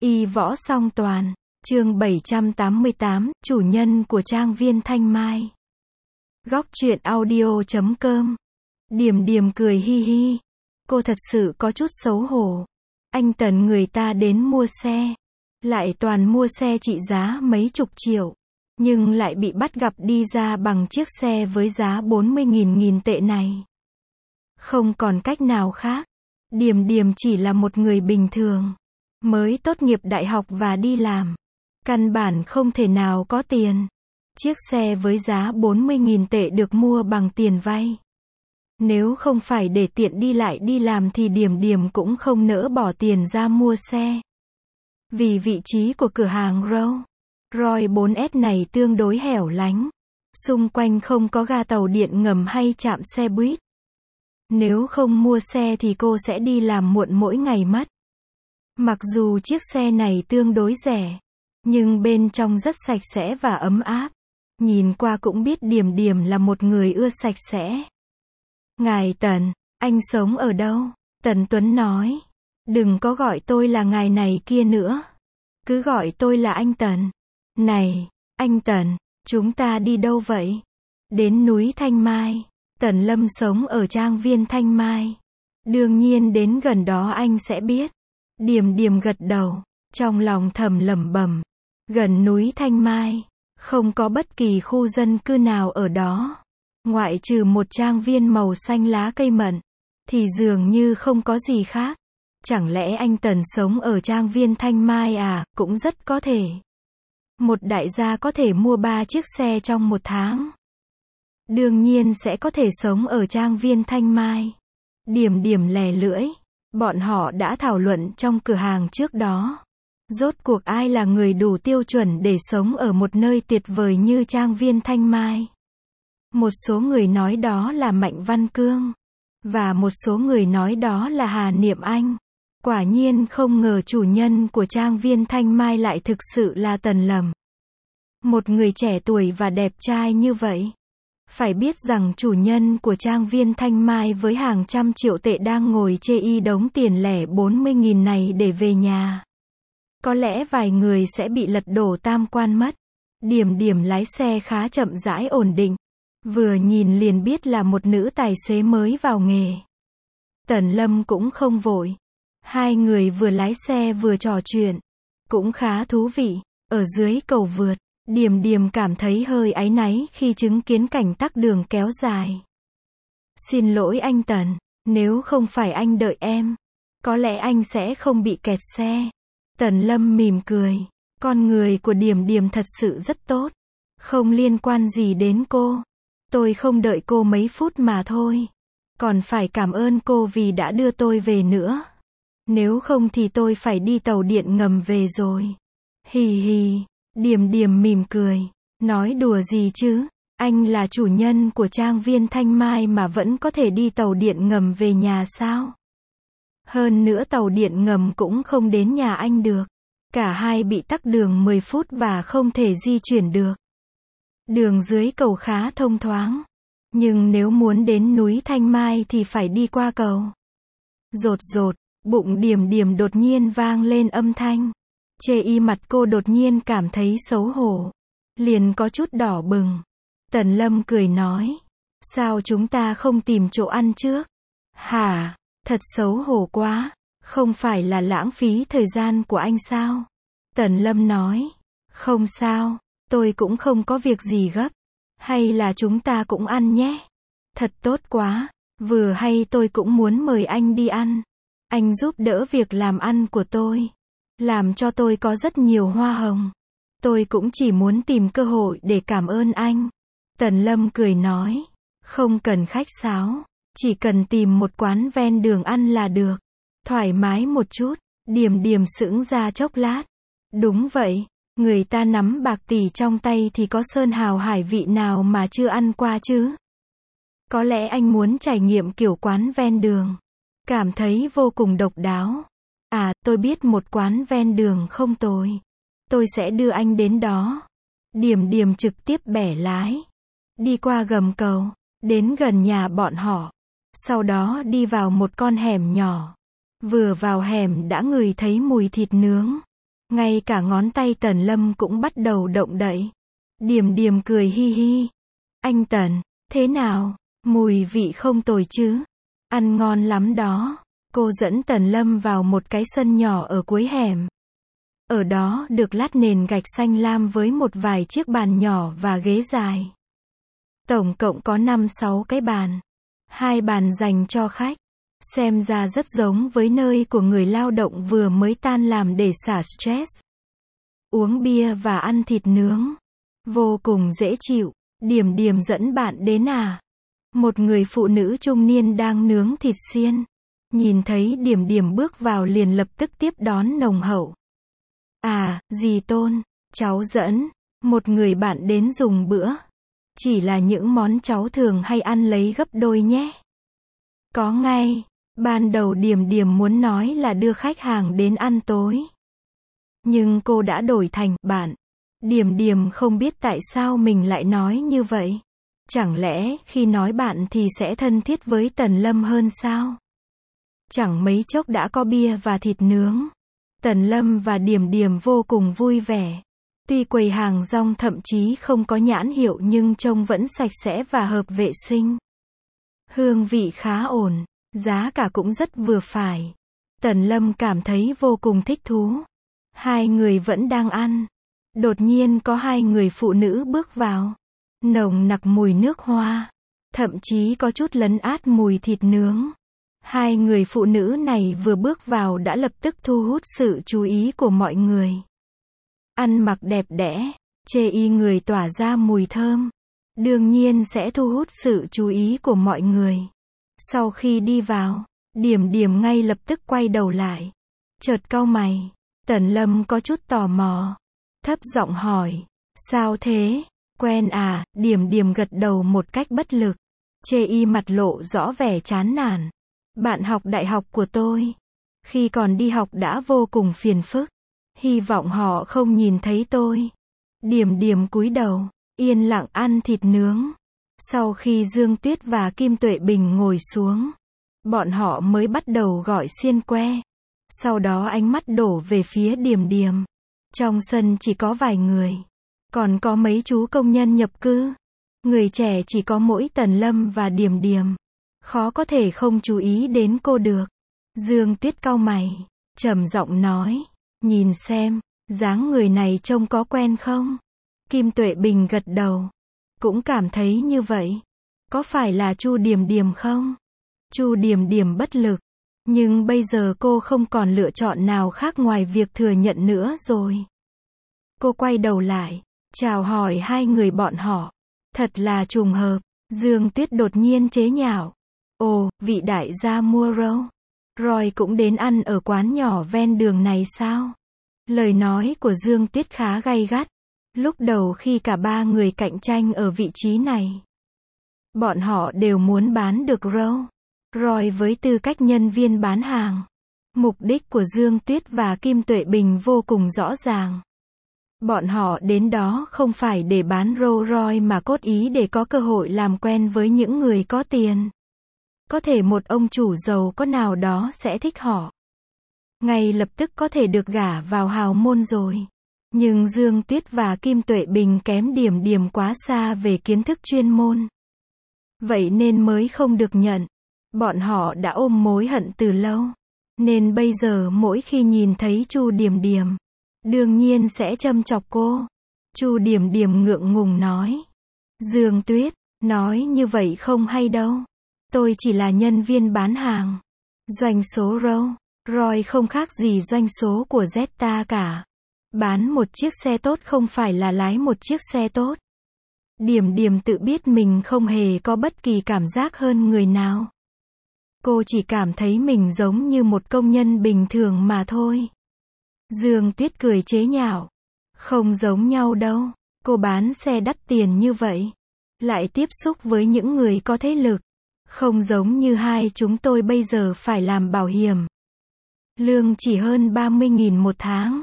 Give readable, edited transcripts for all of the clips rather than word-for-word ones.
Y võ song toàn. Chương 788, chủ nhân của trang viên Thanh Mai. Góc truyện audio.com. Điềm Điềm cười hi hi. Cô thật sự có chút xấu hổ. Anh Tần người ta đến mua xe. Lại toàn mua xe trị giá mấy chục triệu. Nhưng lại bị bắt gặp đi ra bằng chiếc xe với giá 40.000 tệ này. Không còn cách nào khác. Điềm Điềm chỉ là một người bình thường. Mới tốt nghiệp đại học và đi làm. Căn bản không thể nào có tiền. Chiếc xe với giá 40.000 tệ được mua bằng tiền vay. Nếu không phải để tiện đi lại đi làm thì Điềm Điềm cũng không nỡ bỏ tiền ra mua xe. Vì vị trí của cửa hàng Rolls-Royce 4S này tương đối hẻo lánh. Xung quanh không có ga tàu điện ngầm hay trạm xe buýt. Nếu không mua xe thì cô sẽ đi làm muộn mỗi ngày mất. Mặc dù chiếc xe này tương đối rẻ, nhưng bên trong rất sạch sẽ và ấm áp. Nhìn qua cũng biết Điềm Điềm là một người ưa sạch sẽ. Ngài Tần, anh sống ở đâu? Tần Tuấn nói. Đừng có gọi tôi là ngài này kia nữa. Cứ gọi tôi là anh Tần. Này, anh Tần, chúng ta đi đâu vậy? Đến núi Thanh Mai. Tần Lâm sống ở trang viên Thanh Mai. Đương nhiên đến gần đó anh sẽ biết. Điềm Điềm gật đầu, trong lòng thầm lẩm bẩm. Gần núi Thanh Mai, không có bất kỳ khu dân cư nào ở đó. Ngoại trừ một trang viên màu xanh lá cây mận, thì dường như không có gì khác. Chẳng lẽ anh Tần sống ở trang viên Thanh Mai à? Cũng rất có thể. Một đại gia có thể mua 3 chiếc xe trong một tháng. Đương nhiên sẽ có thể sống ở trang viên Thanh Mai. Điềm Điềm lè lưỡi. Bọn họ đã thảo luận trong cửa hàng trước đó. Rốt cuộc ai là người đủ tiêu chuẩn để sống ở một nơi tuyệt vời như trang viên Thanh Mai. Một số người nói đó là Mạnh Văn Cương. Và một số người nói đó là Hà Niệm Anh. Quả nhiên không ngờ chủ nhân của trang viên Thanh Mai lại thực sự là Tần Lâm. Một người trẻ tuổi và đẹp trai như vậy. Phải biết rằng chủ nhân của trang viên Thanh Mai với hàng trăm triệu tệ đang ngồi chê y đống tiền lẻ 40.000 này để về nhà. Có lẽ vài người sẽ bị lật đổ tam quan mất. Điềm Điềm lái xe khá chậm rãi ổn định. Vừa nhìn liền biết là một nữ tài xế mới vào nghề. Tần Lâm cũng không vội. Hai người vừa lái xe vừa trò chuyện. Cũng khá thú vị. Ở dưới cầu vượt, Điềm Điềm cảm thấy hơi áy náy khi chứng kiến cảnh tắc đường kéo dài. Xin lỗi anh Tần, nếu không phải anh đợi em, có lẽ anh sẽ không bị kẹt xe. Tần Lâm mỉm cười. Con người của Điềm Điềm thật sự rất tốt. Không liên quan gì đến cô. Tôi không đợi cô mấy phút mà thôi. Còn phải cảm ơn cô vì đã đưa tôi về nữa. Nếu không thì tôi phải đi tàu điện ngầm về rồi. Hì hì. Điềm Điềm mỉm cười. Nói đùa gì chứ? Anh là chủ nhân của trang viên Thanh Mai mà vẫn có thể đi tàu điện ngầm về nhà sao? Hơn nữa tàu điện ngầm cũng không đến nhà anh được. Cả hai bị tắc đường 10 phút và không thể di chuyển được. Đường dưới cầu khá thông thoáng. Nhưng nếu muốn đến núi Thanh Mai thì phải đi qua cầu. Rột rột, bụng Điềm Điềm đột nhiên vang lên âm thanh. Chê y mặt cô đột nhiên cảm thấy xấu hổ. Liền có chút đỏ bừng. Tần Lâm cười nói. Sao chúng ta không tìm chỗ ăn trước? Hả? Thật xấu hổ quá. Không phải là lãng phí thời gian của anh sao? Tần Lâm nói. Không sao. Tôi cũng không có việc gì gấp. Hay là chúng ta cũng ăn nhé? Thật tốt quá. Vừa hay tôi cũng muốn mời anh đi ăn. Anh giúp đỡ việc làm ăn của tôi. Làm cho tôi có rất nhiều hoa hồng. Tôi cũng chỉ muốn tìm cơ hội để cảm ơn anh. Tần Lâm cười nói. Không cần khách sáo. Chỉ cần tìm một quán ven đường ăn là được. Thoải mái một chút. Điềm Điềm sững ra chốc lát. Đúng vậy. Người ta nắm bạc tỷ trong tay thì có sơn hào hải vị nào mà chưa ăn qua chứ? Có lẽ anh muốn trải nghiệm kiểu quán ven đường. Cảm thấy vô cùng độc đáo. À, tôi biết một quán ven đường không tồi. Tôi sẽ đưa anh đến đó. Điềm Điềm trực tiếp bẻ lái. Đi qua gầm cầu. Đến gần nhà bọn họ. Sau đó đi vào một con hẻm nhỏ. Vừa vào hẻm đã ngửi thấy mùi thịt nướng. Ngay cả ngón tay Tần Lâm cũng bắt đầu động đậy. Điềm Điềm cười hi hi. Anh Tần, thế nào? Mùi vị không tồi chứ? Ăn ngon lắm đó. Cô dẫn Tần Lâm vào một cái sân nhỏ ở cuối hẻm. Ở đó được lát nền gạch xanh lam với một vài chiếc bàn nhỏ và ghế dài. Tổng cộng có 5-6 cái bàn. 2 bàn dành cho khách. Xem ra rất giống với nơi của người lao động vừa mới tan làm để xả stress. Uống bia và ăn thịt nướng. Vô cùng dễ chịu. Điềm Điềm dẫn bạn đến à? Một người phụ nữ trung niên đang nướng thịt xiên. Nhìn thấy Điềm Điềm bước vào liền lập tức tiếp đón nồng hậu. À, dì Tôn, cháu dẫn một người bạn đến dùng bữa. Chỉ là những món cháu thường hay ăn lấy gấp đôi nhé. Có ngay. Ban đầu Điềm Điềm muốn nói là đưa khách hàng đến ăn tối. Nhưng cô đã đổi thành bạn. Điềm Điềm không biết tại sao mình lại nói như vậy. Chẳng lẽ khi nói bạn thì sẽ thân thiết với Tần Lâm hơn sao? Chẳng mấy chốc đã có bia và thịt nướng. Tần Lâm và Điềm Điềm vô cùng vui vẻ. Tuy quầy hàng rong thậm chí không có nhãn hiệu nhưng trông vẫn sạch sẽ và hợp vệ sinh. Hương vị khá ổn, giá cả cũng rất vừa phải. Tần Lâm cảm thấy vô cùng thích thú. Hai người vẫn đang ăn. Đột nhiên có 2 người phụ nữ bước vào. Nồng nặc mùi nước hoa. Thậm chí có chút lấn át mùi thịt nướng. 2 người phụ nữ này vừa bước vào đã lập tức thu hút sự chú ý của mọi người. Ăn mặc đẹp đẽ, chê y người tỏa ra mùi thơm. Đương nhiên sẽ thu hút sự chú ý của mọi người. Sau khi đi vào, Điềm Điềm ngay lập tức quay đầu lại. Chợt cau mày. Tần Lâm có chút tò mò. Thấp giọng hỏi. Sao thế? Quen à? Điềm Điềm gật đầu một cách bất lực. Chê y mặt lộ rõ vẻ chán nản. Bạn học đại học của tôi. Khi còn đi học đã vô cùng phiền phức. Hy vọng họ không nhìn thấy tôi. Điềm Điềm cúi đầu, yên lặng ăn thịt nướng. Sau khi Dương Tuyết và Kim Tuệ Bình ngồi xuống, bọn họ mới bắt đầu gọi xiên que. Sau đó ánh mắt đổ về phía Điềm Điềm. Trong sân chỉ có vài người. Còn có mấy chú công nhân nhập cư. Người trẻ chỉ có mỗi Tần Lâm và Điềm Điềm. Khó có thể không chú ý đến cô được. Dương Tuyết cau mày, trầm giọng nói. Nhìn xem, dáng người này trông có quen không? Kim Tuệ Bình gật đầu. Cũng cảm thấy như vậy. Có phải là Chu Điềm Điềm không? Chu Điềm Điềm bất lực. Nhưng bây giờ cô không còn lựa chọn nào khác ngoài việc thừa nhận nữa rồi. Cô quay đầu lại, chào hỏi 2 người bọn họ. Thật là trùng hợp. Dương Tuyết đột nhiên chế nhạo. Ồ, vị đại gia mua râu. Roy cũng đến ăn ở quán nhỏ ven đường này sao? Lời nói của Dương Tuyết khá gay gắt. Lúc đầu khi cả 3 người cạnh tranh ở vị trí này, bọn họ đều muốn bán được râu. Roy với tư cách nhân viên bán hàng. Mục đích của Dương Tuyết và Kim Tuệ Bình vô cùng rõ ràng. Bọn họ đến đó không phải để bán Rolls Royce mà cốt ý để có cơ hội làm quen với những người có tiền. Có thể một ông chủ giàu có nào đó sẽ thích họ. Ngay lập tức có thể được gả vào hào môn rồi. Nhưng Dương Tuyết và Kim Tuệ Bình kém Điềm Điềm quá xa về kiến thức chuyên môn. Vậy nên mới không được nhận. Bọn họ đã ôm mối hận từ lâu. Nên bây giờ mỗi khi nhìn thấy Chu Điềm Điềm, đương nhiên sẽ châm chọc cô. Chu Điềm Điềm ngượng ngùng nói. Dương Tuyết, nói như vậy không hay đâu. Tôi chỉ là nhân viên bán hàng. Doanh số Roy không khác gì doanh số của Zeta cả. Bán một chiếc xe tốt không phải là lái một chiếc xe tốt. Điềm Điềm tự biết mình không hề có bất kỳ cảm giác hơn người nào. Cô chỉ cảm thấy mình giống như một công nhân bình thường mà thôi. Dương Tuyết cười chế nhạo. Không giống nhau đâu. Cô bán xe đắt tiền như vậy. Lại tiếp xúc với những người có thế lực. Không giống như hai chúng tôi bây giờ phải làm bảo hiểm. Lương chỉ hơn 30.000 một tháng.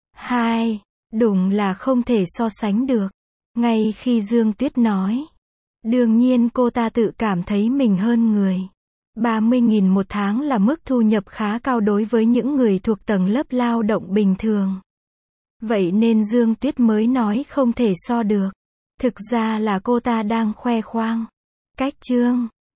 Đúng là không thể so sánh được. Ngay khi Dương Tuyết nói. Đương nhiên cô ta tự cảm thấy mình hơn người. 30.000 một tháng là mức thu nhập khá cao đối với những người thuộc tầng lớp lao động bình thường. Vậy nên Dương Tuyết mới nói không thể so được. Thực ra là cô ta đang khoe khoang. Cách chương